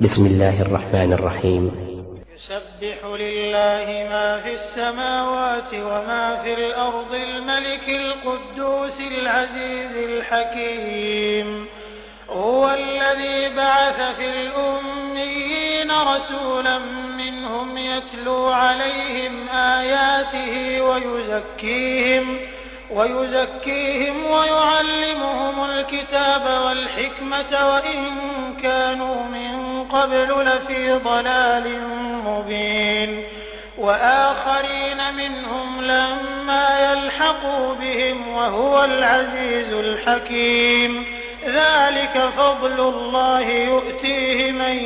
بسم الله الرحمن الرحيم. يسبح لله ما في السماوات وما في الأرض الملك القدوس العزيز الحكيم. هو الذي بعث في الأميين رسولا منهم يتلو عليهم آياته ويزكيهم ويعلمهم الكتاب والحكمة وإن كانوا من قبل لفي ضلال مبين. وآخرين منهم لما يلحقوا بهم وهو العزيز الحكيم. ذلك فضل الله يؤتيه من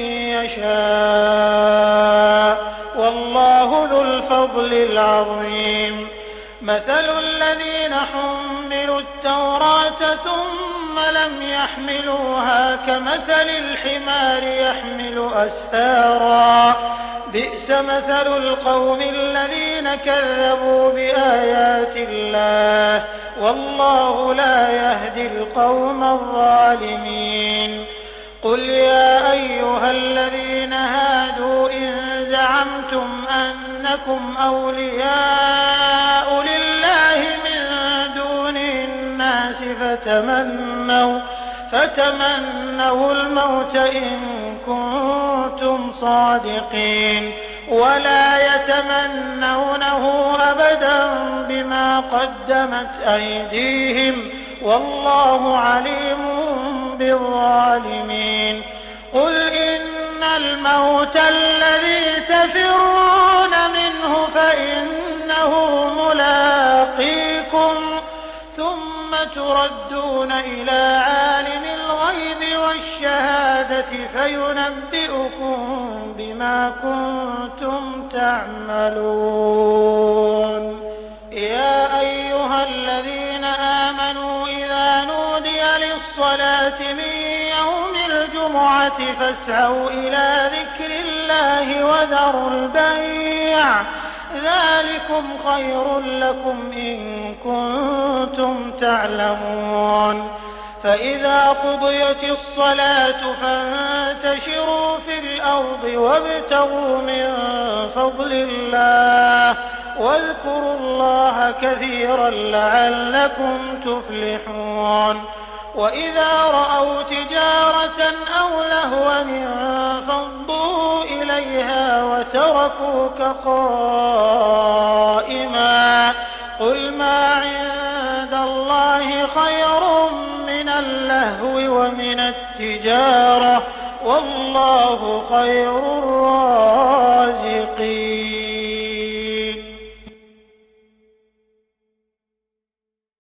يشاء والله ذو الفضل العظيم. مثل الذين حملوا التوراة ثم لم يحملوها كمثل الحمار يحمل أسفارا بئس مثل القوم الذين كذبوا بآيات الله والله لا يهدي القوم الظالمين. قل يا أيها الذين هادوا إن زعمتم أنكم أولياء لله من دون الناس فتمنوا الموت إن كنتم صادقين ولا يتمنونه أبدا بما قدمت أيديهم والله عليم بالظالمين. قل إن الموت الذي تفرون منه فإنه ملاقيكم ثم تردون إلى عالم الغيب والشهادة فينبئكم بما كنتم تعملون. يا أيها الذين آمنوا إذا نودي للصلاة من يوم الجمعة فاسعوا إلى ذكر الله وذروا البيع ذلكم خير لكم إن كنتم تعلمون. فإذا قضيت الصلاة فانتشروا في الأرض وابتغوا من فضل الله واذكروا الله كثيرا لعلكم تفلحون. وإذا رأوا تجارة أو لهوا انفضوا إليها وتركوك قائما قل ما عند الله خير من اللهو ومن التجارة والله خير الرازقين.